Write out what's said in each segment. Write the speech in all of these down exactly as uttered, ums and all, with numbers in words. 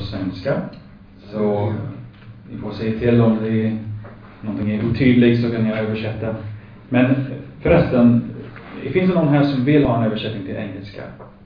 svenska. Så ni får säga till om det är någonting är otydligt, så kan jag översätta. Men förresten, finns det någon här som vill ha en översättning till engelska?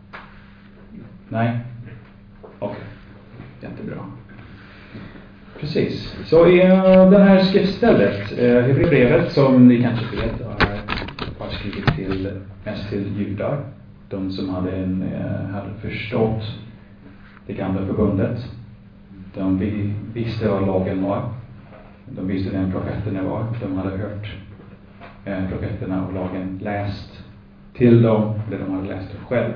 Nej? Okej, okay. Jättebra. Precis. Så i det här skriftstället, Hebreerbrevet, som ni kanske vet, har skrivit till, mest till judar. De som hade, en, hade förstått det gamla förbundet. De visste vad lagen var. De visste vem profeterna var. De hade hört profeterna och lagen läst till dem, eller de hade läst det själv.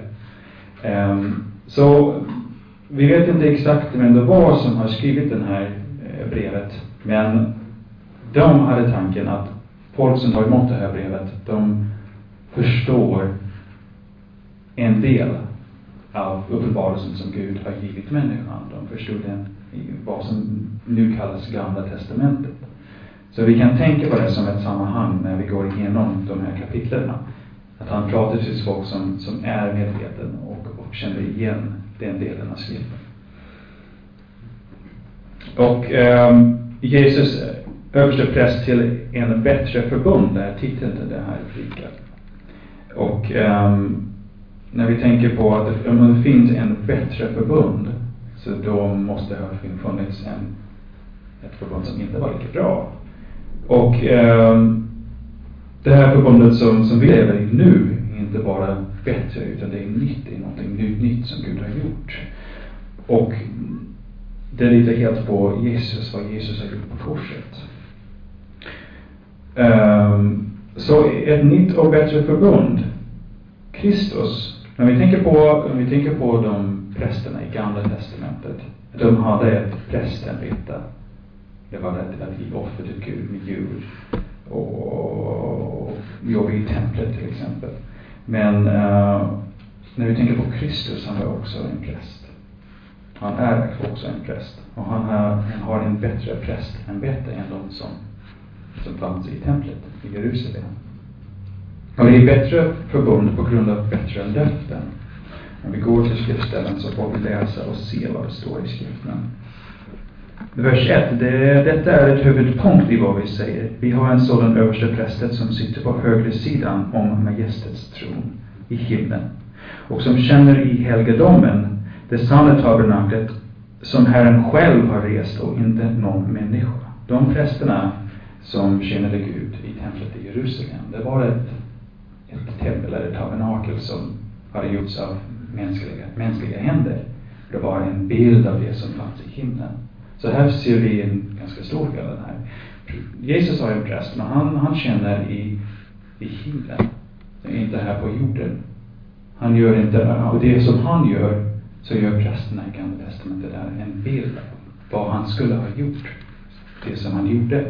Så vi vet inte exakt vem det var som har skrivit den här brevet, men de hade tanken att folk som tar emot det här brevet, de förstår en del av uppenbarelsen som Gud har givit människan. De förstod den i vad som nu kallas Gamla testamentet. Så vi kan tänka på det som ett sammanhang när vi går igenom de här kapitlerna. Att han pratar till folk som, som är medveten och, och känner igen den delen av skriften. Och um, Jesus överste präst till en bättre förbund, är titeln till det här predikan. Och um, när vi tänker på att om det finns en bättre förbund, så då måste det ha funnits en, ett förbund som inte var lika bra. Och um, det här förbundet som, som vi lever i nu är inte bara bättre, utan det är nytt, det är någonting nytt, nytt som Gud har gjort. Och det litar helt på Jesus, vad Jesus har gjort på korset. Um, så ett nytt och bättre förbund. Kristus, när vi tänker på, när vi tänker på de prästerna i Gamla testamentet, de hade ett prästämbete. Det var att, att ge offer till Gud med djur och jobba i templet till exempel. Men uh, när vi tänker på Kristus, han var också en präst. Han är också en präst. Och han har, han har en bättre prästämbete än de som, som fanns i templet i Jerusalem. Och det är bättre förbund på grund av bättre löften. När vi går till skriftställen så får vi läsa och se vad det står i skriften. Vers ett. Det, detta är ett huvudpunkt i vad vi säger. Vi har en sådan överste prästet som sitter på högra sidan om majestets tron i himlen. Och som känner i helgedomen det sanna tabernaklet som Herren själv har rest och inte någon människa. De prästerna som tjänade Gud i templet i Jerusalem, det var ett, ett tempel eller tabernakel som hade gjorts av mänskliga, mänskliga händer. Det var en bild av det som fanns i himlen. Så här ser vi en ganska stor del av det här. Jesus har en präst, men han, han tjänar i, i himlen. Det är inte här på jorden. Han gör inte, och det som han gör, så gör prästerna i Gamla testamentet där en bild av vad han skulle ha gjort. Det som han gjorde.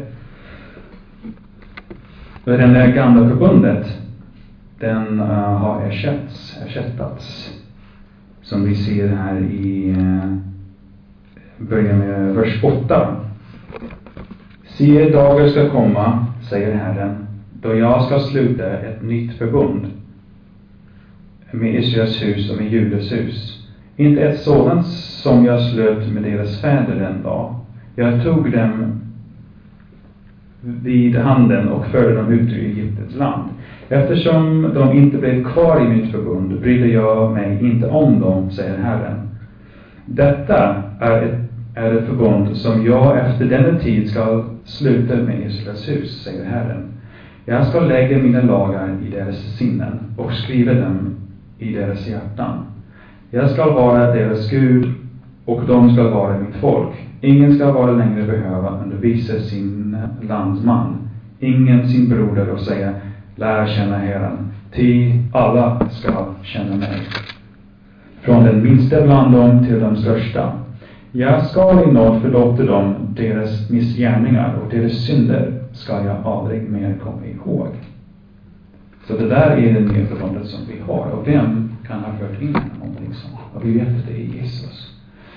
Och den där gamla förbundet, den uh, har ersätts, ersättats. Som vi ser här i uh, början med vers åtta. Se, dagar ska komma, säger Herren, då jag ska sluta ett nytt förbund med Israels hus och med Judas hus. Inte ett sådant som jag slöt med deras fäder den dag. Jag tog dem vid handen och förde dem ut ur Egyptens land. Eftersom de inte blev kvar i mitt förbund brydde jag mig inte om dem, säger Herren. Detta är ett, är ett förbund som jag efter denna tid ska sluta med Israels hus, säger Herren. Jag ska lägga mina lagar i deras sinnen och skriva dem i deras hjärtan. Jag ska vara deras Gud och de ska vara mitt folk. Ingen ska vara längre behöva undervisa sin landsman, ingen sin broder, och säga, lär känna Herren, ty alla ska känna mig. Från den minsta bland dem till den största. Jag ska i nåd förlåta dem deras missgärningar, och deras synder ska jag aldrig mer komma ihåg. Så det där är det nya förbundet som vi har. Och vem kan ha fört in någonting sånt? Och vi vet att det är Jesus.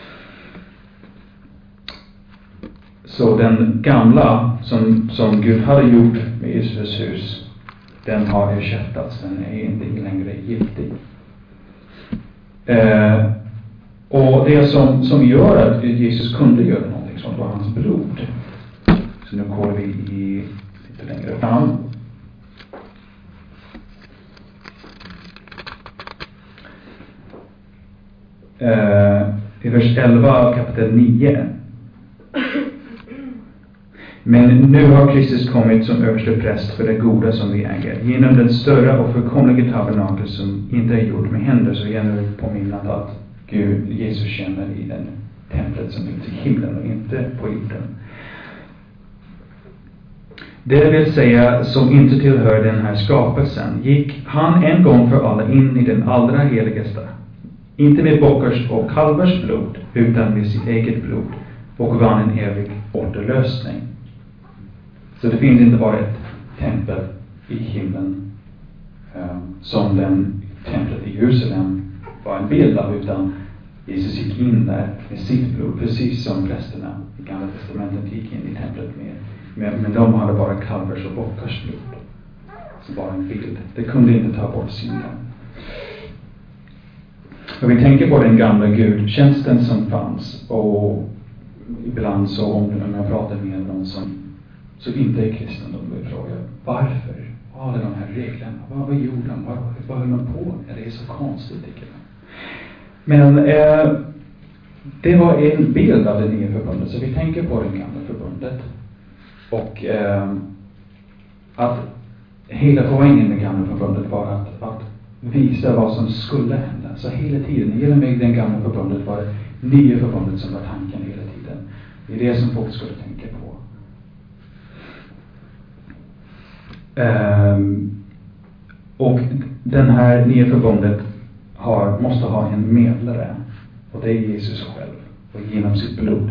Så den gamla som, som Gud hade gjort med Israels hus, den har ersättats. Den är inte längre giltig. Eh, Och det som, som gör att Jesus kunde göra någonting sånt var hans blod. Så nu går vi i, lite längre fram. Uh, I vers elva kapitel nio. Men nu har Kristus kommit som överste präst för det goda som vi äger. Genom den större och fullkomliga tabernakel som inte är gjord med händer, så gäller det påminnat att Gud, Jesus känner i den templet som finns i himlen och inte på jorden. Det vill säga som inte tillhör den här skapelsen, gick han en gång för alla in i den allra heligaste. Inte med bockars och kalvars blod, utan med sitt eget blod, och vann en evig återlösning. Så det finns inte bara ett tempel i himlen um, som den templet i Jerusalem var en bild av, utan Jesus gick in där med sitt blod, precis som prästerna i Gamla testamentet gick in i templet med. Men, men de hade bara kalvars och bockars blod. Så bara en bild. Det kunde inte ta bort synden. Och vi tänker på den gamla gudstjänsten som fanns, och ibland så om jag pratar med någon som så inte är kristen, de vill fråga varför har de här reglerna, vad, vad gjorde de, vad, vad höll de på med, det är så konstigt tycker jag. Men eh, det var en bild av det nya förbundet, så vi tänker på det gamla förbundet och eh, att hela poängen med gamla förbundet var att, att visa vad som skulle hända. Så hela tiden, genom den gamla förbundet var det nya förbundet som var tanken hela tiden. Det är det som folk skulle tänka på. Um, och den här nya förbundet har, måste ha en medlare, och det är Jesus själv, och genom sitt blod.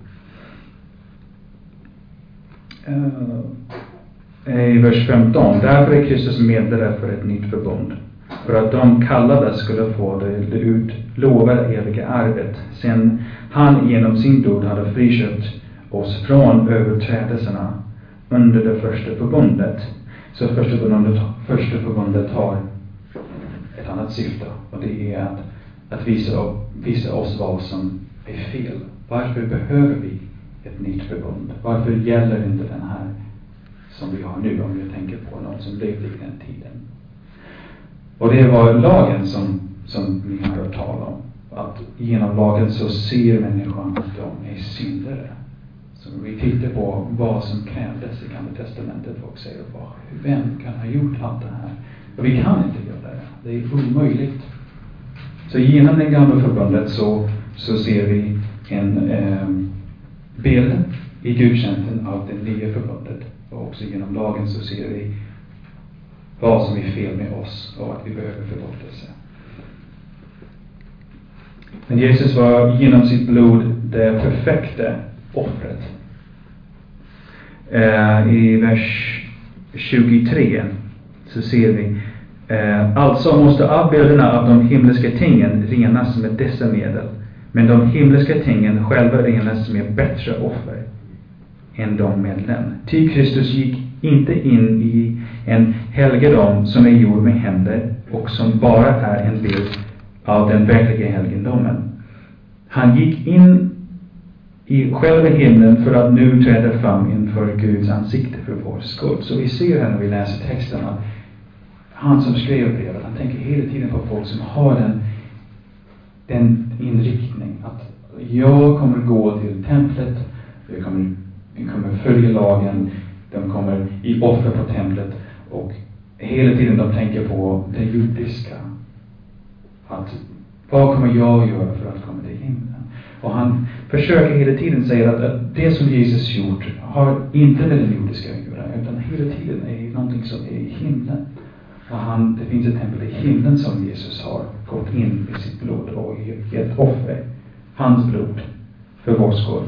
Uh, I vers femton, därför är Kristus medlare för ett nytt förbund, för att de kallade skulle få det utlovade eviga arvet, sen han genom sin blod hade friköpt oss från överträdelserna under det första förbundet. Så första förbundet, första förbundet har ett annat syfte, och det är att, att visa, visa oss vad som är fel. Varför behöver vi ett nytt förbund? Varför gäller inte den här som vi har nu, om vi tänker på någon som levde i den tiden? Och det var lagen som, som ni har hört tala om. Att genom lagen så ser människan att de är syndare. Så vi tittar på vad som krävdes i Gamla testamentet, och säger, vem kan ha gjort allt det här? Och vi kan inte göra det. Det är omöjligt. Så genom det gamla förbundet så, så ser vi en eh, bild i gudstjänsten av det nya förbundet. Och också genom lagen så ser vi vad som är fel med oss och att vi behöver förlåtelse. Men Jesus var genom sitt blod det perfekta offret. Eh, I vers tjugotre så ser vi eh, alltså måste avbilderna av de himmelska tingen renas med dessa medel, men de himmelska tingen själva renas med bättre offer än de medlen. Ty Kristus gick inte in i en helgedom som är gjord med händer och som bara är en bild av den verkliga helgedomen. Han gick in i själva himlen för att nu träda fram inför Guds ansikte för vår skull. Så vi ser här när vi läser texterna, han som skrev brevet, han tänker hela tiden på folk som har den, den inriktning att jag kommer gå till templet, jag kommer, jag kommer följa lagen, de kommer i offer på templet, och hela tiden de tänker på det judiska, att vad kommer jag göra för att komma till himlen? Och han försöker hela tiden säga att, att det som Jesus gjort har inte med den judiska att göra, utan hela tiden är någonting som är i himlen. Och han, det finns ett tempel i himlen som Jesus har gått in i sitt blod och gett offer, hans blod, för vår skull.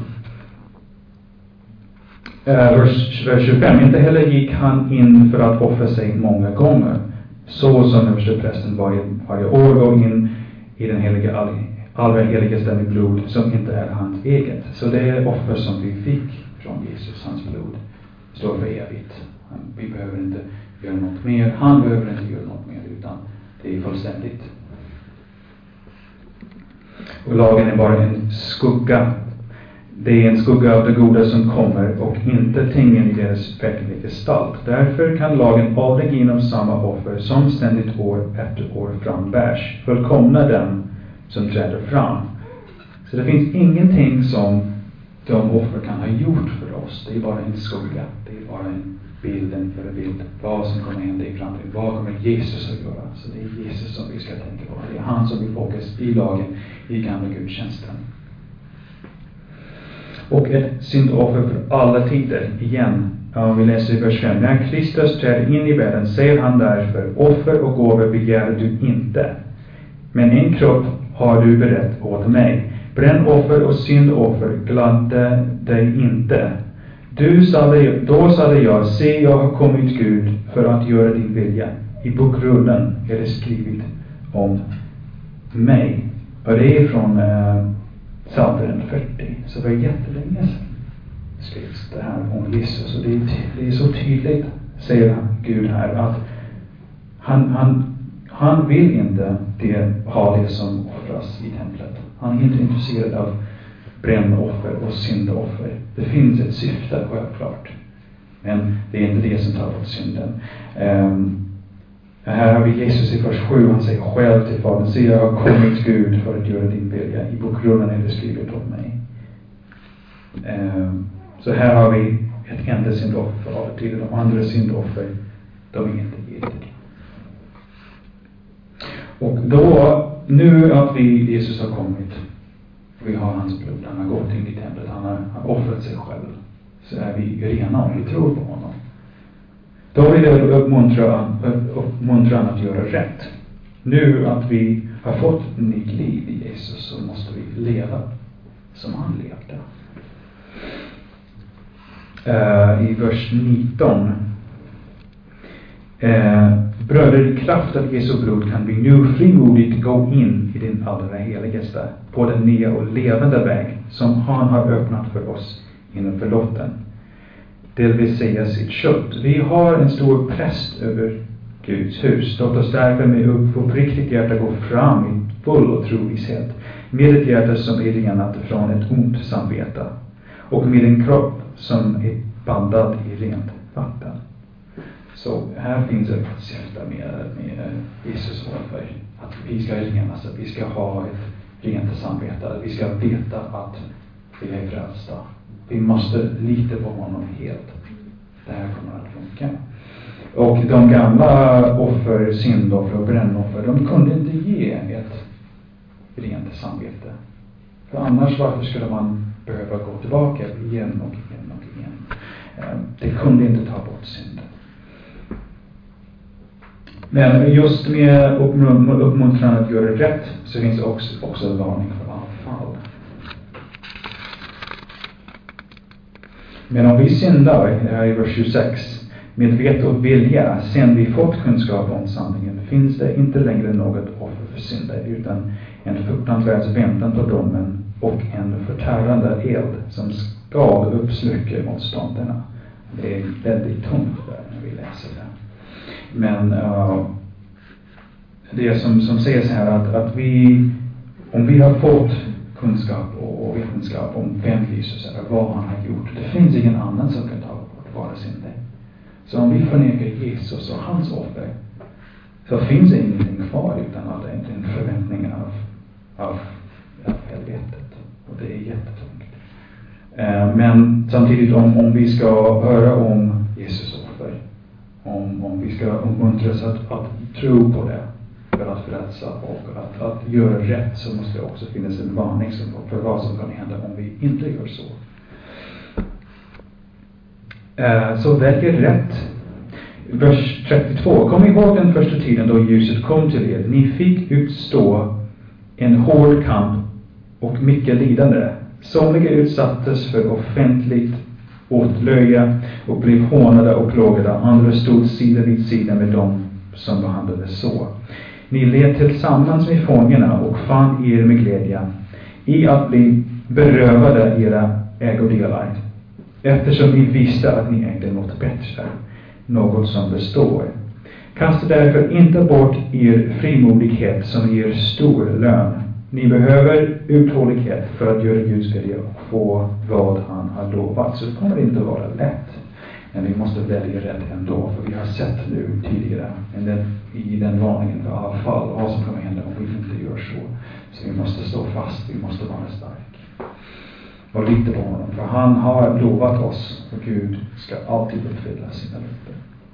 Uh, vers, vers tjugofem, inte heller gick han in för att offra sig många gånger, så som översteprästen varje, varje år går in i den heliga all, allra heligaste med blod som inte är hans eget. Så det är offer som vi fick från Jesus, hans blod står för evigt. Han, vi behöver inte göra något mer, han behöver inte göra något mer, utan det är fullständigt. Och lagen är bara en skugga. Det är en skugga av det goda som kommer och inte tingen i deras verkliga gestalt. Därför kan lagen aldrig genom samma offer som ständigt år efter år frambärs fullkomna den som träder fram. Så det finns ingenting som de offer kan ha gjort för oss. Det är bara en skugga. Det är bara en bild, en förebild. Vad som kommer hända i framtiden. Vad kommer Jesus att göra? Så det är Jesus som vi ska tänka på. Det är han som blir fokus i lagen, i gamla gudstjänsten. Och ett syndoffer för alla tider. Igen, om vi läser i vers fem. När Kristus träder in i världen säger han därför: offer och gåvor begär du inte, men en kropp har du berett åt mig. Brännoffer och syndoffer gladde dig inte. Du sade, då sade jag: se, jag har kommit, Gud, för att göra din vilja. I bokrullen är det skrivet om mig. Och det är från eh, Psaltaren fyrtio. Så det var jättelänge sedan skrivs det här om Jesus. Och det är, det är så tydligt, säger Gud här, att han, han, han vill inte det, ha det som offras i templet. Han är inte intresserad av brännoffer och syndoffer. Det finns ett syfte, självklart. Men det är inte det som tar bort synden. Um, här har vi Jesus i vers sju. Han säger själv till Fadern: se, jag har kommit, Gud, för att göra din vilja. I bokrullen är det skrivet om mig. Um, så här har vi ett enda syndoffer för alla tider. De andra syndoffer, de är inte giltiga. Och då, nu att vi, Jesus har kommit, vi har hans blod, han har gått in i templet, han har, han har offrat sig själv, så är vi rena om vi tror på honom. Då vill jag uppmuntra, uppmuntra att göra rätt. Nu att vi har fått nytt liv i Jesus, så måste vi leva som han levde. Uh, I vers nitton. Uh, Bröder, i kraft av Jesu blod kan vi nu frimodigt gå in i den allra heligaste, på den nya och levande väg som han har öppnat för oss inom förlåten. Det vill säga sitt kött. Vi har en stor präst över Guds hus. Låt oss därför med uppriktigt hjärta gå fram i full och trovishet, med ett hjärta som är renat från ett ont samvete, och med en kropp som är bandad i rent vatten. Så här finns ett syfte med, med Jesus offer. Att vi ska renas, att vi ska ha ett rent samvete. Att vi ska veta att vi är frälsta. Vi måste lita på honom helt. Det här kommer att funka. Och de gamla offer, syndoffer och brännoffer, de kunde inte ge ett rent samvete. För annars, varför skulle man behöva gå tillbaka igen och igen och igen? Det kunde inte ta bort synden. Men just med uppmuntran att göra rätt, så finns det också, också en varning för avfall. Men om vi syndar, här i vers tjugosex, med vett och vilja, sen vi fått kunskap om sanningen, finns det inte längre något offer för synder, utan en fruktansvärd väntan på domen och en förtärande eld som ska uppsluka motståndarna. Det är väldigt tungt där när vi läser det. Men uh, det som, som sägs här, att, att vi, om vi har fått kunskap och, och vetenskap om vem Jesus är och vad han har gjort, det finns ingen annan som kan ta bort våra synder. Så om vi förnekar Jesus och hans offer, så finns det ingenting kvar utan alla en förväntning av, av, av helvetet. Och det är jättetungt. Uh, men samtidigt, om, om vi ska höra om Jesus offer, Om, om vi ska uppmuntras att, att tro på det för att frälsa och att, att göra rätt, så måste det också finnas en varning för vad som kan hända om vi inte gör så. Uh, så välj rätt. Vers trettiotvå. Kom ihåg den första tiden då ljuset kom till er. Ni fick utstå en hård kamp och mycket lidande. Somliga utsattes för offentligt åtlöja och blev hånade och plågade. Andra stod sida vid sida med dem som behandlades så. Ni led tillsammans med fångarna och fann er med glädje i att bli berövade era ägodelar, eftersom ni visste att ni ägde något bättre, något som består. Kasta därför inte bort er frimodighet som ger stor lön. Ni behöver uthållighet för att göra Guds vilja och få vad han har lovat. Så det kommer inte vara lätt. Men vi måste välja rätt ändå. För vi har sett nu tidigare i den varningen för avfall vad som kommer hända om vi inte gör så. Så vi måste stå fast. Vi måste vara stark. Och lita på honom. För han har lovat oss. Och Gud ska alltid uppfylla sina löften.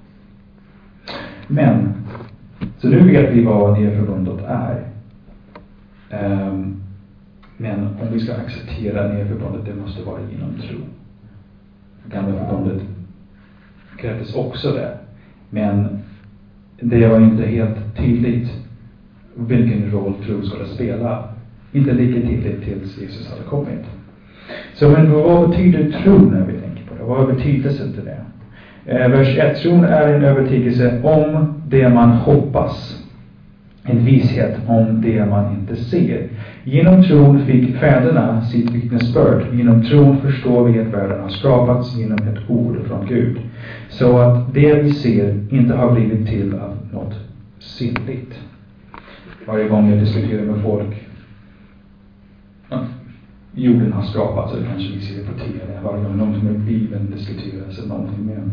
Men. Så nu vet vi vad nya förbundet är. Um, men om vi ska acceptera nya förbundet. Det måste vara genom tro. Gamla förbundet krävdes också det. Men det var inte helt tydligt vilken roll tro skulle spela. Inte lika tydligt tills Jesus hade kommit. Så men vad betyder tro när vi tänker på det? Vad är betydelsen till det? Eh, vers ett. Tron är en övertygelse om det man hoppas. En vishet om det man inte ser. Genom tron fick fäderna sitt vittnesbörd. Genom tron förstår vi att världen har skapats genom ett ord från Gud. Så att det vi ser inte har blivit till av något sinnligt. Varje gång jag diskuterar med folk. Jorden har skapats, eller kanske vi ser det på T V. Varje gång någonting med Bibeln diskuteras eller någonting med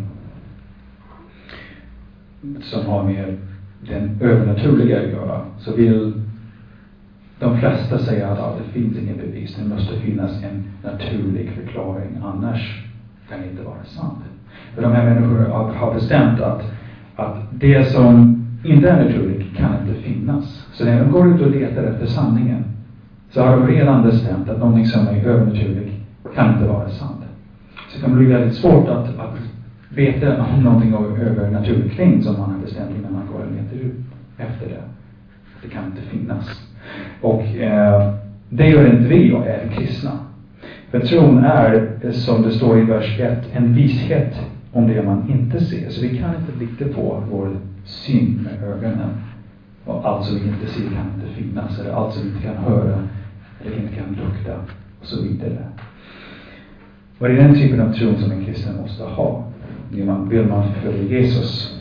som har med den övernaturliga att göra, så vill de flesta säga att ja, det finns ingen bevis. Det måste finnas en naturlig förklaring, annars kan det inte vara sant. För de här människorna har bestämt att, att det som inte är naturligt kan inte finnas. Så när de går ut och letar efter sanningen, så har de redan bestämt att någonting som är övernaturligt kan inte vara sant. Så det kan bli väldigt svårt att, att veta om någonting av övernaturligt kring som man har bestämt innan man går och letar ut efter det. Det kan inte finnas. Och eh, det gör inte vi och är kristna. För tron är, som det står i vers ett, en vishet om det man inte ser. Så vi kan inte lita på vår syn med ögonen. Och allt som vi inte ser kan inte finnas. Eller allt som vi inte kan höra. Eller inte kan lukta. Och så vidare. Och det är den typen av tron som en kristen måste ha. Man, vill man följa Jesus.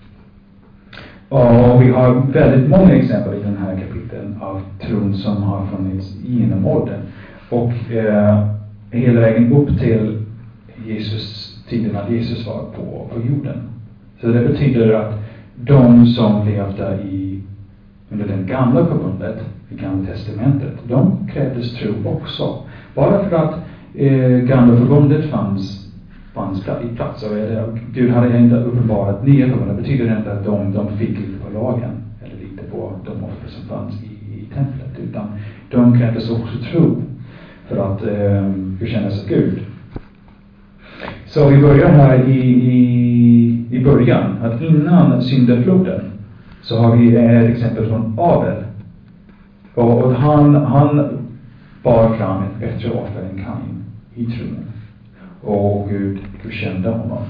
Och vi har väldigt många exempel i den här kapiteln av tron som har funnits genom åren. Och eh, hela vägen upp till Jesus, tiden att Jesus var på, på jorden. Så det betyder att de som levde i, under den gamla förbundet, i gamla testamentet, de krävdes tro också. Bara för att eh, gamla förbundet fanns fanns i plats och Gud hade inte uppenbarat nya förbundet. Det betyder inte att de, de fick lite på lagen eller lite på de offer som fanns i, i templet, utan de krävdes också tro för att eh, bekännas av Gud. Så vi börjar här i, i, i början att innan syndafloden så har vi ett exempel från Abel. Och, och han, han bar fram ett bättre offer än Kain i tron. Och Gud, Gud kände honom.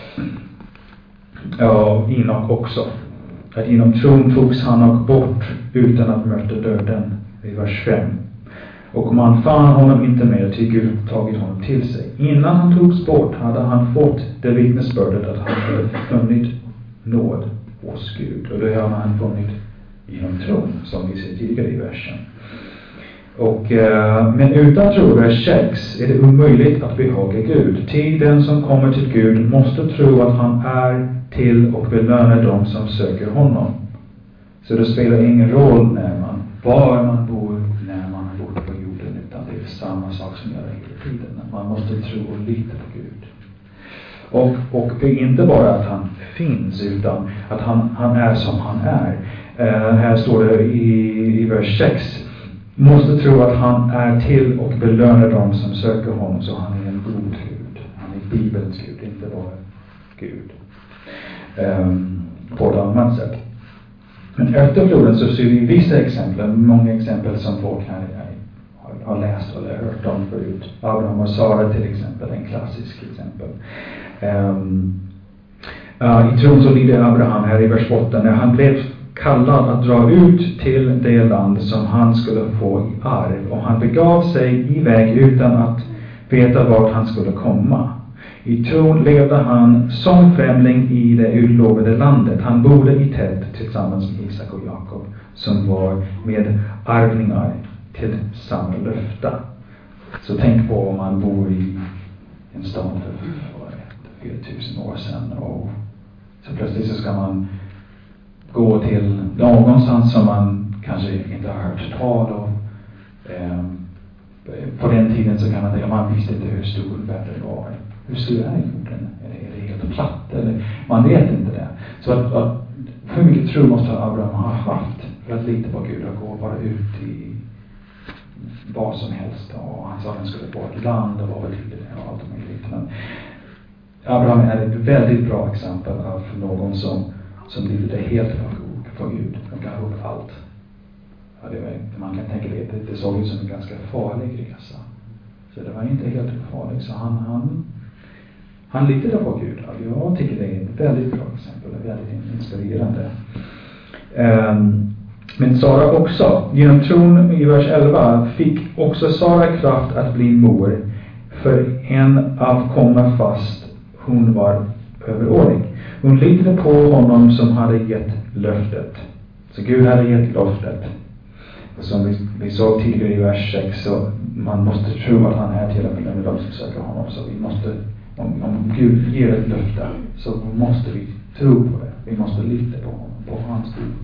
Ja, Inok också. Att inom tron togs han bort utan att möta döden. I vers fem. Och man fann honom inte mer till Gud tagit honom till sig. Innan han togs bort hade han fått det vittnesbördet att han hade funnit nåd hos Gud. Och det har han funnit genom tron, som vi ser tidigare i versen. Och, eh, men utan tro, vers sex, är det omöjligt att behaga Gud. Till den som kommer till Gud måste tro att han är till och belönar dem som söker honom. Så det spelar ingen roll när man, var man bor, när man bor på jorden, utan det är samma sak som gör hela tiden. Man måste tro och lita på Gud. Och, och det är inte bara att han finns, utan att han, han är som han är. Eh, här står det i, i vers sex. Måste tro att han är till och belönar dem som söker honom, så han är en god Gud. Han är Bibelns Gud, inte bara Gud. Um, på ett annat sätt. Men efter floden så ser vi vissa exempel, många exempel som folk här har, har läst eller hört om förut. Abraham och Sara till exempel, en klassisk exempel. Um, uh, I tron så lider Abraham här i vers åtta när han blev kallad att dra ut till det land som han skulle få i arv, och han begav sig iväg utan att veta vart han skulle komma. I tron levde han som främling i det utlovade landet. Han bodde i tält tillsammans med Isak och Jakob, som var med arvningar till samma löfte. Så tänk på om man bor i en stad för fyra tusen år sedan och så plötsligt så ska man gå till någonstans som man kanske inte har hört tal om. Eh, på den tiden så kan man tänka, man visste inte hur stor världen var. Hur stor är jorden? Är det, är det helt platt? Eller, man vet inte det. Så att, att, hur mycket tro måste Abraham ha haft för att lita på Gud och gå bara ut i vad som helst. Och han sa att han skulle få ett land och vad betyder det och allt möjligt. Men Abraham är ett väldigt bra exempel av någon som, som levde helt på Gud och gav upp allt. Ja, det var, man kan tänka det, det såg ut som en ganska farlig resa. Så det var inte helt farligt. Så han, han, han litade på Gud. Ja, jag tycker det är ett väldigt bra exempel. Väldigt inspirerande. Um, men Sara också, genom tron i vers elva, fick också Sara kraft att bli mor för en avkomma fast hon var överårig. Hon litade på honom som hade gett löftet. Så Gud hade gett löftet. Och som vi, vi såg tidigare i vers sex, så man måste tro att han är till och med de som söker honom. Så vi måste, om, om Gud ger ett löfte, så måste vi tro på det. Vi måste lita på honom, på hans ord.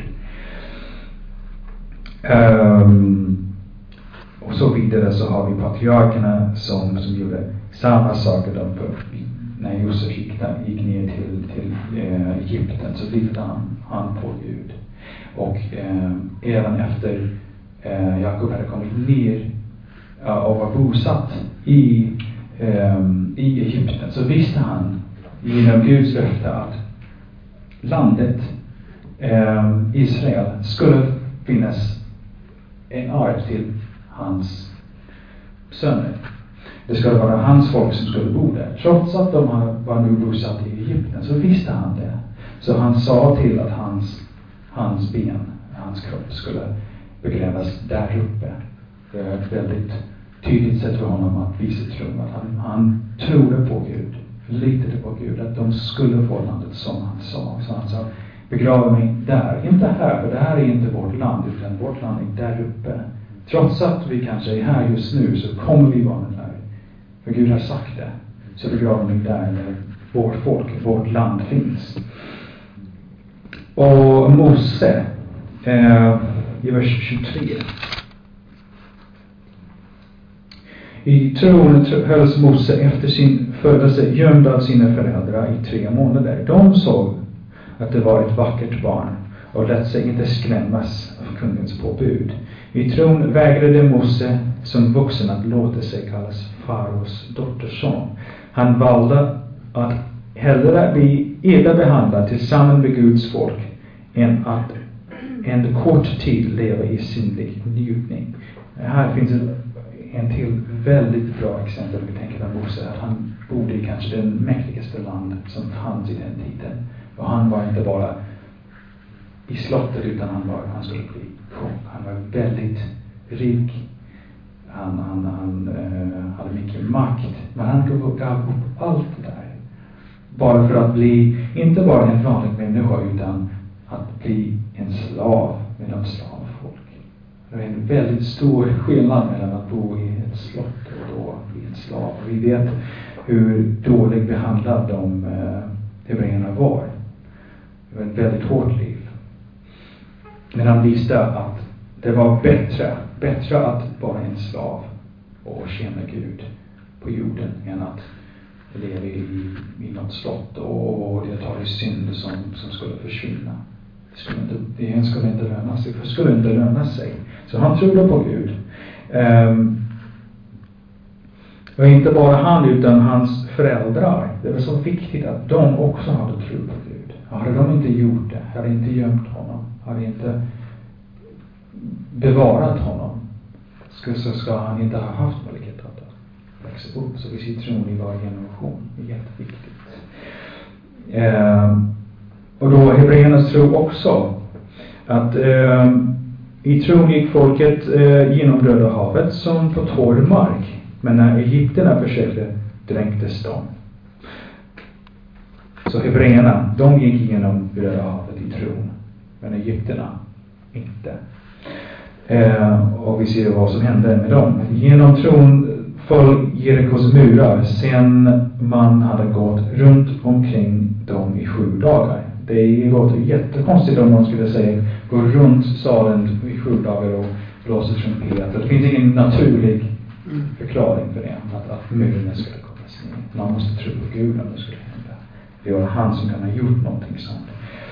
Um, och så vidare så har vi patriarkerna som, som gjorde samma saker. De, när Josef gick, gick ner till, till eh, Egypten så litade han, han på Gud. Och eh, även efter eh, Jakob hade kommit ner uh, och var bosatt i, eh, i Egypten, så visste han genom Guds löfte att landet eh, Israel skulle finnas en arv till hans söner. Det skulle vara hans folk som skulle bo där. Trots att de var nu bosatt i Egypten så visste han det. Så han sa till att hans, hans ben, hans kropp skulle begrävas där uppe. Det är ett väldigt tydligt sätt för honom att visa tro. Att han, han trodde på Gud, litade på Gud, att de skulle få landet som han sa. Så han sa, begrava mig där, inte här, för det här är inte vårt land, utan vårt land är där uppe. Trots att vi kanske är här just nu så kommer vi vara där. För Gud har sagt det. Så begraver mig där när vårt folk, vårt land finns. Och Mose eh, i vers tjugotre. I tron hölls Mose efter sin födelse gömd av sina föräldrar i tre månader. De såg att det var ett vackert barn och lät sig inte skrämmas av kungens påbud. I tron vägrade Mose som vuxen att låta sig kallas faraos dotterson. Han valde att hellre bli illa behandlad tillsammans med Guds folk än att en kort tid leva i syndig njutning. Här finns en, en till väldigt bra exempel. Vi tänker på Mose att han bodde i kanske den mäktigaste land som fanns i den tiden. Och han var inte bara i slottet utan han, var, han skulle bli kung. Han var väldigt rik. Han, han, han eh, hade mycket makt. Men han gav upp allt det där. Bara för att bli, inte bara en vanlig människa utan att bli en slav med de slavfolk. Det är en väldigt stor skillnad mellan att bo i ett slott och då bli en slav. Vi vet hur dåligt behandlade de eh, hebreerna var. Det var ett väldigt hårt liv. Men han visste att det var bättre, bättre att vara en slav och tjäna Gud på jorden än att leva i, i något slott och, och det tar i synd som, som skulle försvinna. Det skulle inte, det skulle inte löna sig. Det skulle inte löna sig. Så han trodde på Gud. Um, och inte bara han utan hans föräldrar. Det var så viktigt att de också hade tro på Gud. Hade de inte gjort det, hade inte gömt honom, hade inte bevarat honom, så ska han inte ha haft möjlighet att växa upp. Så vi ser tron i varje generation. Det är jätteviktigt. Eh, och då hebreernas tro också att eh, i tron gick folket eh, genom Röda havet som på torr mark. Men när egyptierna försökte dränktes de. Så hebreerna, de gick igenom Röda havet i tron. Men egyptierna inte. Eh, och vi ser vad som hände med dem. Genom tron föll Jerikos murar sen man hade gått runt omkring dem i sju dagar. Det låter jättekonstigt om någon skulle säga gå runt salen i sju dagar och blåsa trumpeter. Det finns ingen naturlig förklaring för det. Att, att murarna skulle kopplas ner. Man måste tro på Gud om det skulle hända. Det var han som kan ha gjort någonting sånt.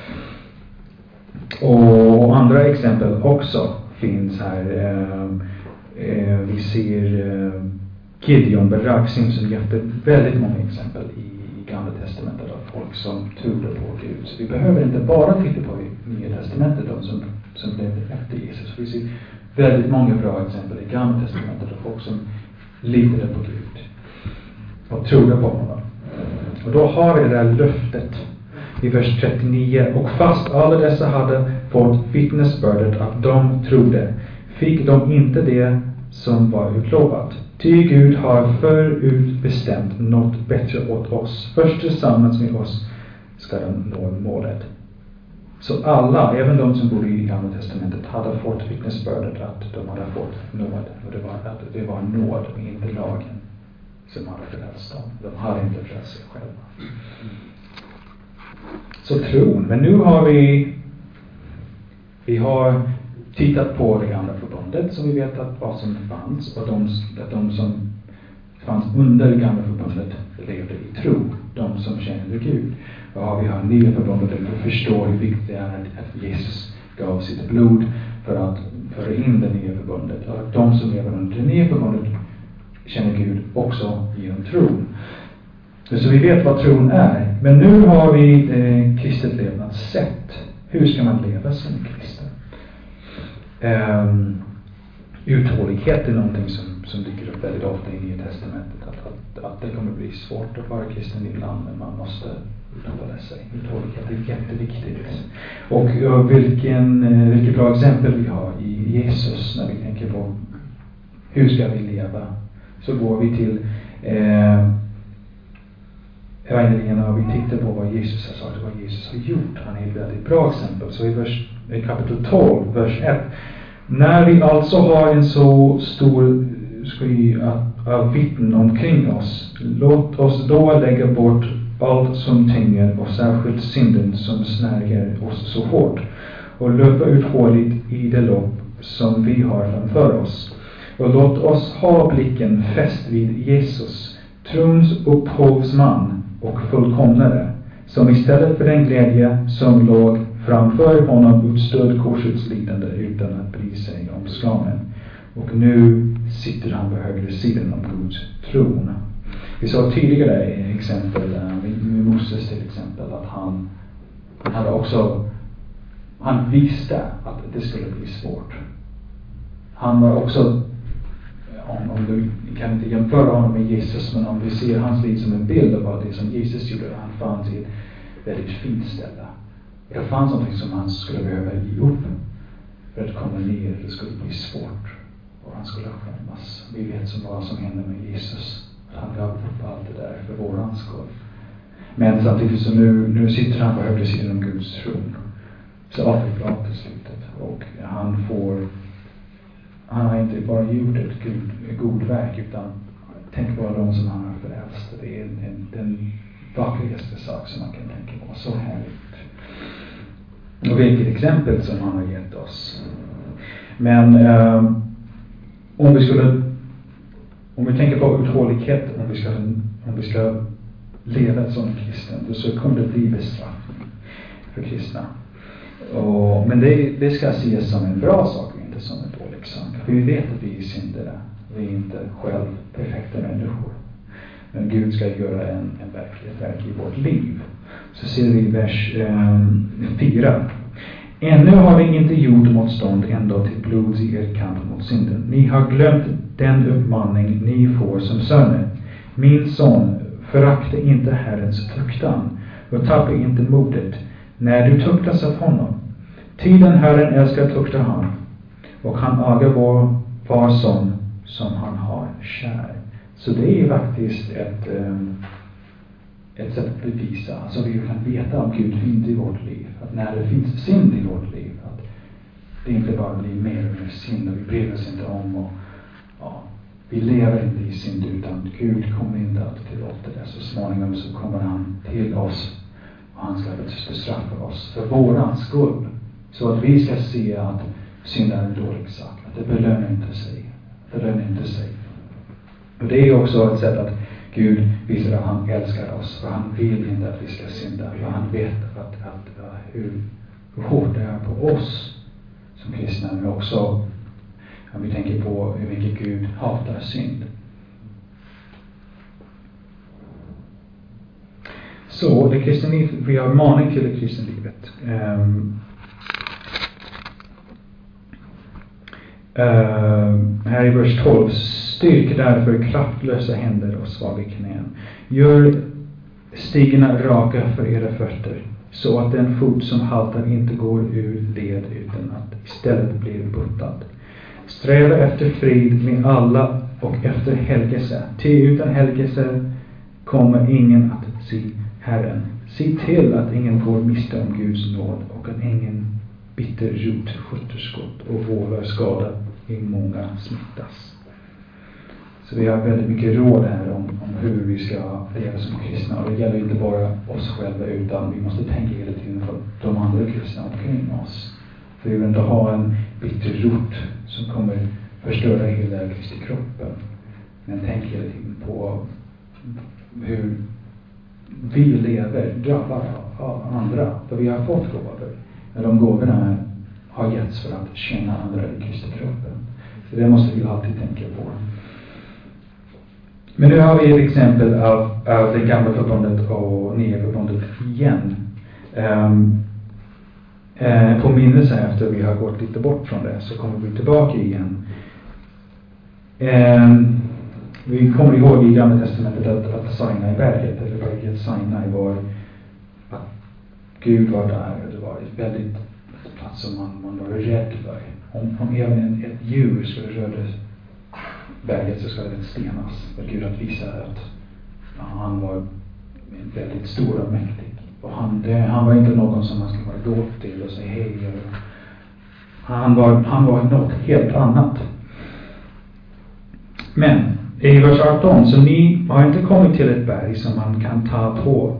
Och andra exempel också finns här. Eh, eh, vi ser eh, Gideon, Barak, Simson, Jefte, väldigt många exempel i, i Gamla testamentet av folk som trodde på Gud. Så vi behöver inte bara titta på i Nya testamentet, de som, som levde efter Jesus. Vi ser väldigt många bra exempel i Gamla testamentet av folk som litade på Gud och trodde på honom. Och då har vi det där löftet i vers trettionio. Och fast alla dessa hade fått vittnesbördet att de trodde, fick de inte det som var utlovat. Ty Gud har förut bestämt något bättre åt oss. Först tillsammans med oss ska de nå målet. Så alla, även de som bodde i Gamla testamentet, hade fått vittnesbördet att de hade fått nåd. Och det var, att det var nåd, inte lagen, som hade frälst dem. De hade inte frälst sig själva. Så tron. Men nu har vi vi har tittat på det gamla förbundet, som vi vet att vad som fanns, och de, att de som fanns under det gamla förbundet levde i tro, de som kände Gud. Och vi har nya förbundet, där vi förstår hur viktigt det är att Jesus gav sitt blod för att föra in det nya förbundet. Och att de som lever under det nya förbundet känner Gud också genom tron. Så vi vet vad tron är. Men nu har vi eh, kristet levnadssätt. Hur ska man leva som kristen? Um, uthållighet är någonting som, som dyker upp väldigt ofta i Nya testamentet. Att, att, att det kommer bli svårt att vara kristen ibland, men man måste uthålla sig. Uthållighet är jätteviktigt. Och, och vilken, vilket bra exempel vi har i Jesus när vi tänker på hur ska vi leva. Så går vi till eh, evangelierna och vi tittar på vad Jesus har sagt och vad Jesus har gjort. Han är ett väldigt bra exempel. Så i, vers, i kapitel tolv, vers ett. När vi alltså har en så stor sky av vittnen omkring oss, låt oss då lägga bort allt som tynger och särskilt synden som snärjer oss så hårt, och löpa uthålligt i det lopp som vi har framför oss. Och låt oss ha blicken fäst vid Jesus, trons upphovsman och fullkomnare, som istället för den glädje som låg framför honom utstod korsets lidande utan att bry sig om skammen. Och nu sitter han på högra sidan om Guds tron. Vi sa tidigare exempel med Moses till exempel, att han, han hade också, han visste att det skulle bli svårt. Han var också, om, om du kan inte jämföra honom med Jesus, men om du ser hans liv som en bild av det som Jesus gjorde, han fanns i ett väldigt fint ställe. Det fanns någonting som han skulle behöva ge upp för att komma ner. Det skulle bli svårt och han skulle skämmas. Vi vet som vad som hände med Jesus. Han gav upp allt det där för våran skull. Men samtidigt så nu, nu sitter han på högra sidan om Guds tron. Så allt är bra till slutet. Och han får, han har inte bara gjort ett god, god verk, utan tänk på de som han har förälskat. Det är en, en, den vackraste sak som man kan tänka på. Så härligt. Och vilket exempel som han har gett oss. Men eh, om vi skulle om vi tänker på uthållighet, om vi ska, om vi ska leva som kristen, så kommer det bli bestraffning för kristna. Och, men det, det ska ses som en bra sak, inte som en dålig sak. För vi vet att vi är syndare. Vi är inte själv perfekta människor. Men Gud ska göra en, en verklighet verk i vårt liv. Så ser vi i vers fyra. Um, Ännu har vi inte gjort motstånd ändå till blods i er kamp mot synden. Ni har glömt den uppmaning ni får som söner. Min son, förakta inte Herrens tuktan och tappa inte modet när du tuktas av honom. Ty den Herren älskar tuktar han, och han agar var, var som, som han har kär. Så det är faktiskt ett, ett sätt att bevisa, så vi kan veta om Gud finns i vårt liv. Att när det finns synd i vårt liv, att det inte bara blir mer och mer synd och vi bryr oss inte om och ja, vi lever inte i synd, utan Gud kommer inte alltid tillåta det. Så småningom så kommer han till oss och han ska bestraffa oss för våran skull. Så att vi ska se att synd är en dålig sak. Att det belönar inte sig. Det belönar inte sig. Och det är också ett sätt att Gud visar att han älskar oss. För han vill inte att vi ska synda. För han vet att, att, att hur, hur hårt det är på oss som kristna. Men också om vi tänker på hur mycket Gud hatar synd. Så det kristna livet, vi har maning till det kristna livet. Um, uh, här i vers tolv. Styrk därför kraftlösa händer och svaga knän. Gör stigarna raka för era fötter, så att den fot som haltar inte går ur led utan att istället blir buttad. Sträva efter frid med alla och efter helgelse. Ty utan helgelse kommer ingen att se Herren. Se till att ingen går miste om Guds nåd och att ingen bitter rot skjuter skott och vållar skada i många smittas. Så vi har väldigt mycket råd här om, om hur vi ska leva som kristna. Och det gäller inte bara oss själva, utan vi måste tänka hela tiden på de andra kristna omkring oss. För vi vill inte ha en bitter rot som kommer förstöra hela Kristi kroppen. Men tänk hela tiden på hur vi lever drabbar av andra. För vi har fått gåvor. Men de gåvorna har getts för att tjäna andra i Kristi kroppen. Så det måste vi alltid tänka på. Men nu har vi ett exempel av, av det gamla förbundet och nya förbundet igen. Um, uh, på minnelse efter vi har gått lite bort från det, så kommer vi tillbaka igen. Um, vi kommer ihåg i Gamla testamentet att, att Sinai-berget, eller berget Sinai, var att Gud var där. Det var ett väldigt ett plats som man, man var rädd för. Om, om även en, ett djur skulle röra berget, så ska det stenas. För Gud att visa att ja, han var väldigt stor och mäktig. Och han, det, han var inte någon som man ska vara dold till och säga hej. Han var, han var något helt annat. Men i vers arton, så ni har inte kommit till ett berg som man kan ta på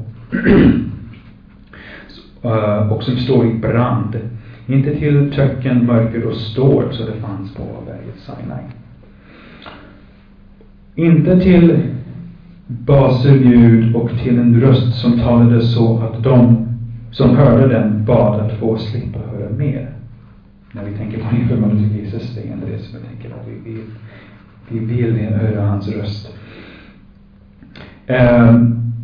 och som står i brand. Inte till töcken, mörker och står, så det fanns på berget Sinai. Inte till baserljud och till en röst som talade så att de som hörde den bad att få slippa höra mer. När vi tänker på införmandet till Jesus, det är ändå det som jag tänker på. Vi vill, vi vill höra hans röst. Um,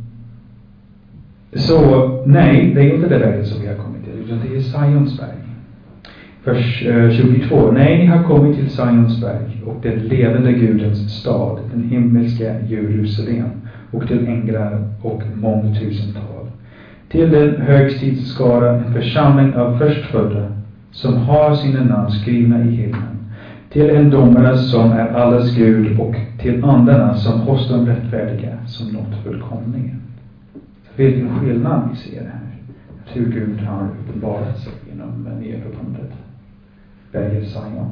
så nej, det är inte det berget som vi har kommit till, utan det är Sionsberg. Vers tjugotvå. Nej, ni har kommit till Sionsberg och den levande Gudens stad, den himmelska Jerusalem, och till änglar och mångtusental. Till den högstidsskara, en församling av förstfödda som har sina namn skrivna i himlen. Till en domare som är allas Gud och till andarna som hos de rättfärdiga som nått fullkomningen. Så vilken skillnad vi ser här. Hur Gud har uppenbarat sig genom nya förbundet. Berget Sion.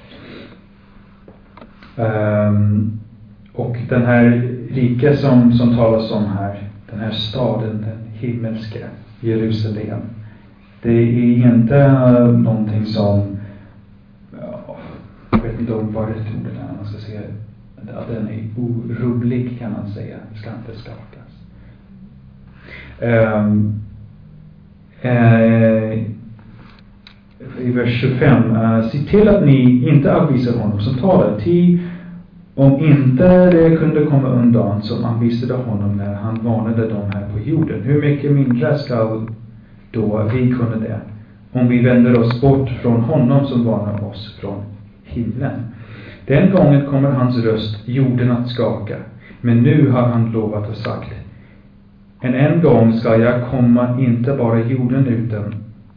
Um, och den här rike som, som talas om här, den här staden, den himmelska Jerusalem, det är inte någonting som, ja, jag vet inte om vad rätt ordet är, man ska säga att den är orubblig, kan man säga, det ska inte skakas. Um, uh, I vers tjugofem. Uh, se till att ni inte avvisar honom som talar. Ty om inte det kunde komma undan som avvisade honom när han varnade dem här på jorden, hur mycket mindre ska då vi kunna det, om vi vänder oss bort från honom som varnar oss från himlen. Den gången kommer hans röst jorden att skaka, men nu har han lovat och sagt: en en gång ska jag komma inte bara jorden utan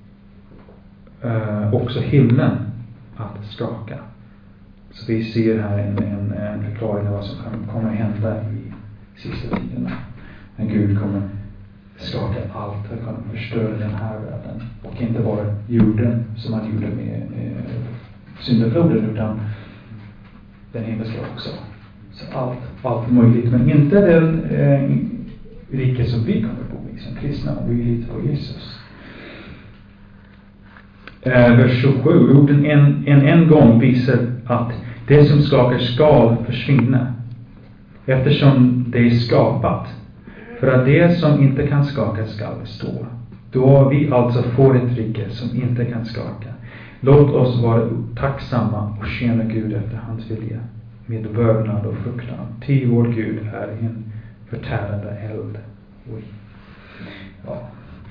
Uh, också himlen att skaka. Så vi ser här en, en, en förklaring av vad som kommer att hända i sista tiderna. När Gud kommer skakar allt för att kunna förstöra den här världen. Och inte bara jorden som han gjorde med, med syndafloden, utan den himmelska också. Så allt, allt möjligt. Men inte den eh, rike som vi kommer bo i som kristna, om vi litar på Jesus. Eh, vers tjugosju. Orden en, en, en gång visar att det som skakar skal försvinna. Eftersom det är skapat. För att det som inte kan skaka skall stå. Då vi alltså får ett rike som inte kan skaka. Låt oss vara tacksamma och tjäna Gud efter hans vilja. Med vördnad och fruktan. Ty vår Gud är en förtärande eld. Oj. Ja.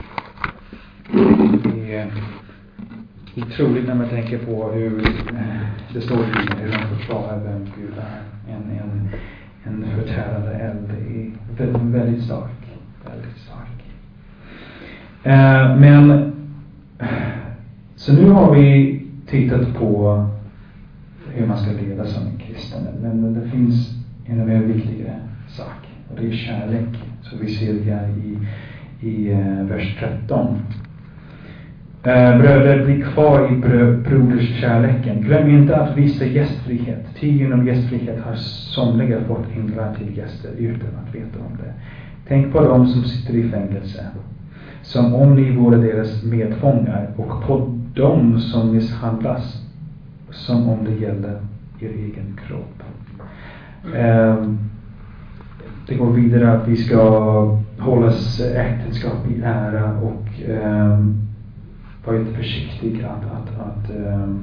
Det är otroligt när man tänker på hur det står i Bibeln, hur man förklarar vem Gud är. En, en, en förtärande eld. Det är väldigt, väldigt stark. Väldigt stark. Eh, men så nu har vi tittat på hur man ska leva som en kristen. Men det finns en mer viktigare sak. Och det är kärlek. Så vi ser det här i, i uh, vers tretton. Uh, bröder, bli kvar i brö, broders kärleken. Glöm inte att visa gästfrihet. Ty genom gästfrihet har somliga fått hindra till gäster utan att veta om det. Tänk på dem som sitter i fängelse. Som om ni vore deras medfångar. Och på dem som misshandlas. Som om det gällde er egen kropp. Um, det går vidare att vi ska hållas äktenskap i ära och um, vara lite försiktig att, att, att um,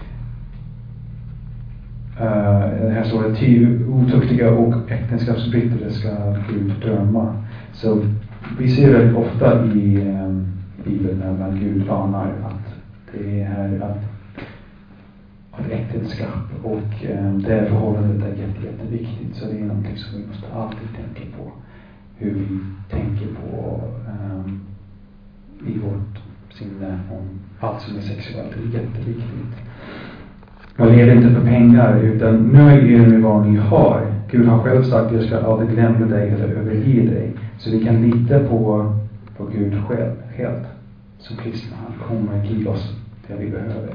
uh, här står det ty otuktiga och äktenskapsbrytare ska Gud döma. Så vi ser väldigt ofta i um, Bibeln när man Gud varnar att det är att ett äktenskap och eh, det förhållandet är jätte, jätteviktigt. Så det är någonting som vi måste alltid tänka på. Hur vi tänker på um, i vårt sinne om allt som är sexuellt. Det är jätteviktigt. Man lever inte för pengar utan nöj er med vad ni har. Gud har själv sagt jag ska aldrig glömma dig eller överge dig. Så vi kan lita på, på Gud själv helt. Som kristna. Han kommer ge oss det vi behöver.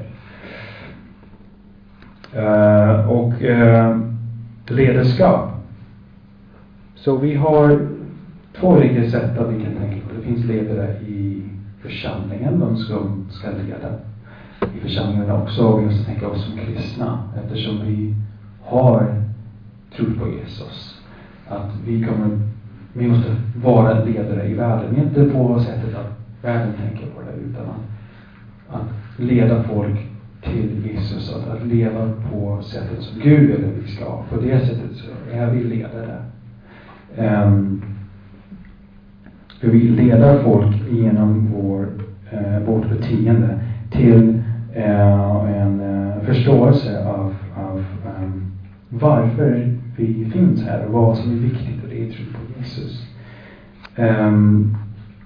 Uh, och uh, ledarskap. Så vi har två olika sätt att vi kan tänka på. Det finns ledare i församlingen. De ska, ska leda i församlingen också. Vi måste tänka oss som kristna. Eftersom vi har tro på Jesus. Att vi kommer, vi måste vara ledare i världen. Inte på sättet att världen tänker på det. Utan att, att leda folk till Jesus, att, att leva på sättet som Gud vill att vi ska. På det sättet så är vi ledare. Um, för vi leder folk genom vår, uh, vårt beteende till uh, en uh, förståelse av, av um, varför vi finns här och vad som är viktigt, och det är tro på Jesus. Um,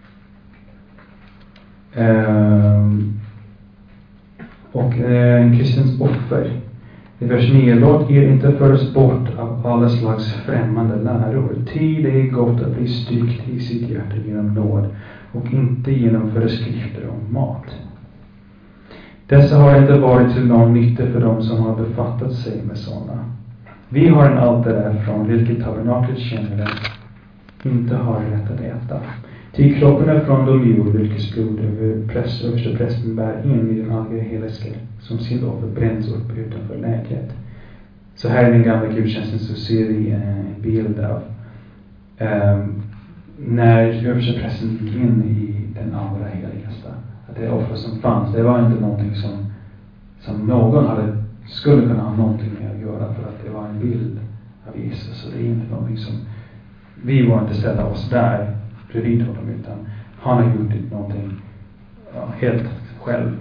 um, Och eh, en kristens offer. I vers nio. Låt er inte föras bort av alla slags främmande läror. Ty det är gott att bli styrkt i sitt hjärta genom nåd. Och inte genom föreskrifter om mat. Dessa har inte varit till någon nytta för dem som har befattat sig med sådana. Vi har en altare därifrån, vilket tabernaklet tjänare inte har rätt att äta. Ty kroppen är från de djur, vilkets blod över präst, översta prästen bär in i den andliga heliga som sin offer bränns upp utanför lägret. Så här i den gamla gudstjänsten så ser vi en bild av um, när översta prästen gick in i den allra heligaste. Att det offer som fanns, det var inte någonting som, som någon hade, skulle kunna ha någonting med att göra, för att det var en bild av Jesus. Så det är inte någonting som vi var inte ställa oss där bredvid honom, utan han har gjort någonting ja, helt själv.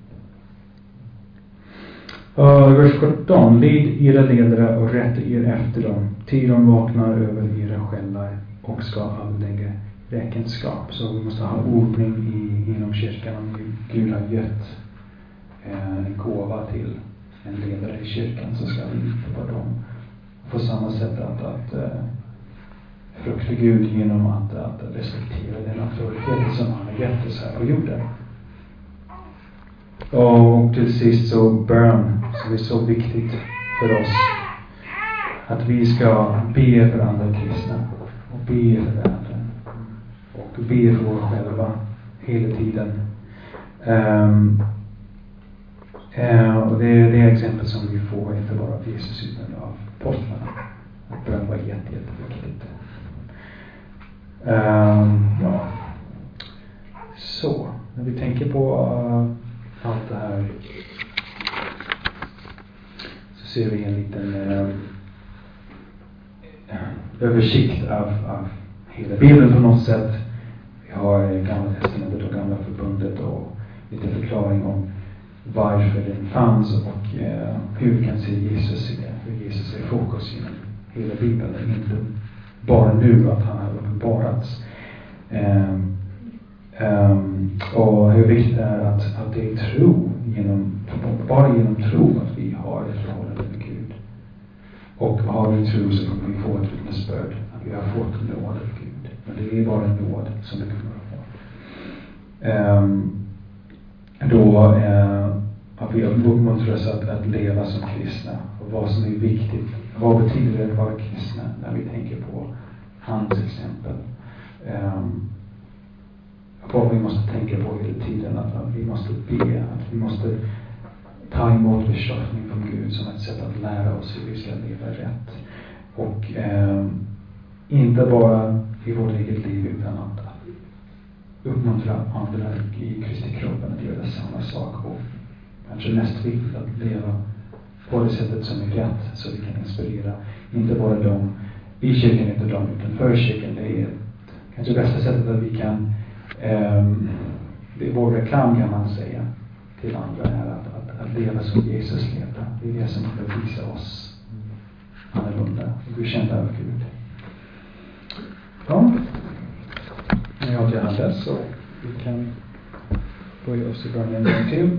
Uh, vers sjutton. Lid era ledare och rätta er efter dem. Ty de vaknar över era självar och ska avlägga räkenskap. Så vi måste ha ordning i, inom kyrkan. Om Gud har gett eh, en gåva till en ledare i kyrkan, så ska vi lita på dem. På samma sätt att, att eh, frukt för Gud genom att, att respektera den auktoritet som han har gett oss här på jorden. Och till sist så bön, som är så viktigt för oss. Att vi ska be för andra kristna och be för världen och be för oss själva hela tiden. Um, uh, och det är det exempel som vi får inte bara av Jesus utan av apostlarna. Att bön var jätte, jätteviktigt. Um, ja. Så, när vi tänker på uh, allt det här så ser vi en liten uh, översikt av, av hela Bibeln på något sätt. Vi har Gamla testamentet och Gamla förbundet och lite förklaring om varför den fanns och eh, hur vi kan se Jesus i det. Hur Jesus är i fokus genom hela Bibeln. Inte bara nu att han har uppenbarats. Um, um, och hur viktigt det är att, att det är tro, genom, bara genom tro att vi har ett förhållande med Gud. Och har vi tro så kommer vi få ett vittnesbörd att vi har fått nåd av Gud. Men det är bara en nåd som vi kommer att få. Um, då uh, att vi uppmuntras att, att leva som kristna. Och vad som är viktigt. Vad betyder det att vara kristna när vi tänker på hans exempel. Um, vad vi måste tänka på hela tiden. Att, att vi måste be. Att vi måste ta emot bestraffning från Gud som ett sätt att lära oss hur vi ska leva rätt. Och um, inte bara i vårt eget liv utan att uppmuntra andra i Kristi kroppen att göra samma sak. Och kanske mest viktigt att leva på det sättet som är rätt så vi kan inspirera inte bara dem i kyrkan, inte dem utanför kyrkan. Det är kanske bästa sättet att vi kan um, det är vår reklam kan man säga till andra är att, att, att leva som Jesus levde. Det är det som kommer visa oss annorlunda och bli kända av Gud. Ja, när jag inte hade så vi kan börja oss i början en gång till.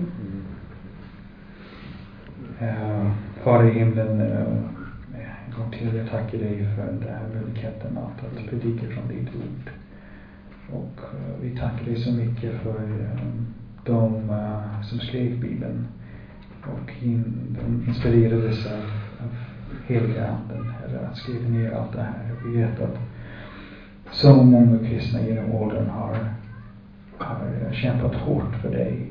Uh, Far i himlen, uh, en gång till jag tackar dig för den här möjligheten att, att predika från ditt ord. Och uh, vi tackar dig så mycket för um, de uh, som skrev Bibeln och in, de inspirerades av, av heliga anden, Herre, att skriva ner allt det här. Vi vet att så många kristna genom åldern har, har kämpat hårt för dig.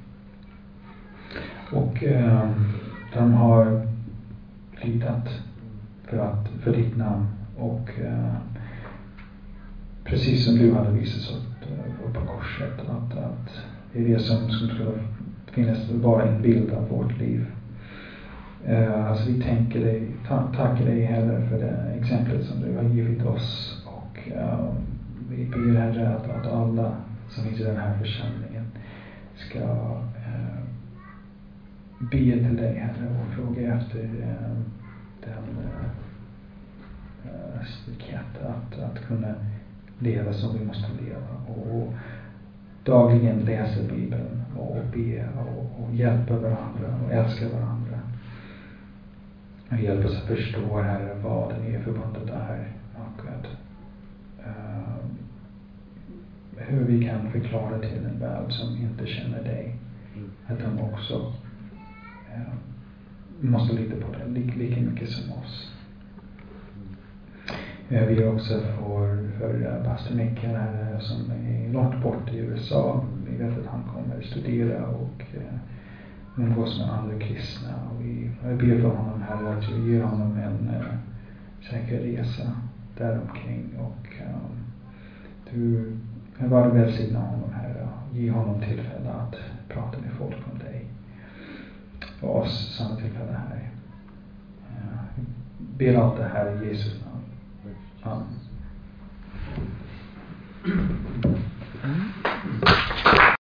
Och um, de har lidat för, att, för ditt namn och uh, precis som du hade visat uh, på korset att, att det är det som, som skulle finnas bara en bild av vårt liv. Uh, alltså vi tänker dig, ta, tackar dig Herre för det exemplet som du har givit oss och uh, vi ber Herre att, att alla som finns i den här församlingen ska uh, be till dig Herre och fråga efter uh, den uh, stikhet att, att kunna leva som vi måste leva och dagligen läsa Bibeln och be och, och hjälpa varandra och älska varandra och hjälpa oss att förstå Herre vad det nya förbundet är och att uh, hur vi kan förklara till en värld som inte känner dig att de också uh, måste lita på det lika, lika mycket som oss. Uh, vi också får för uh, pastor Mikael här som är långt bort i U S A. Vi vet att han kommer studera och uh, umgås med andra kristna och vi ber för honom här att vi ger honom en uh, säker resa däromkring och um, du kan vara välsigna honom här och ge honom tillfälle att prata med folk om dig och oss samma tillfälle här. Uh, ber allt det här i Jesus namn. Amen.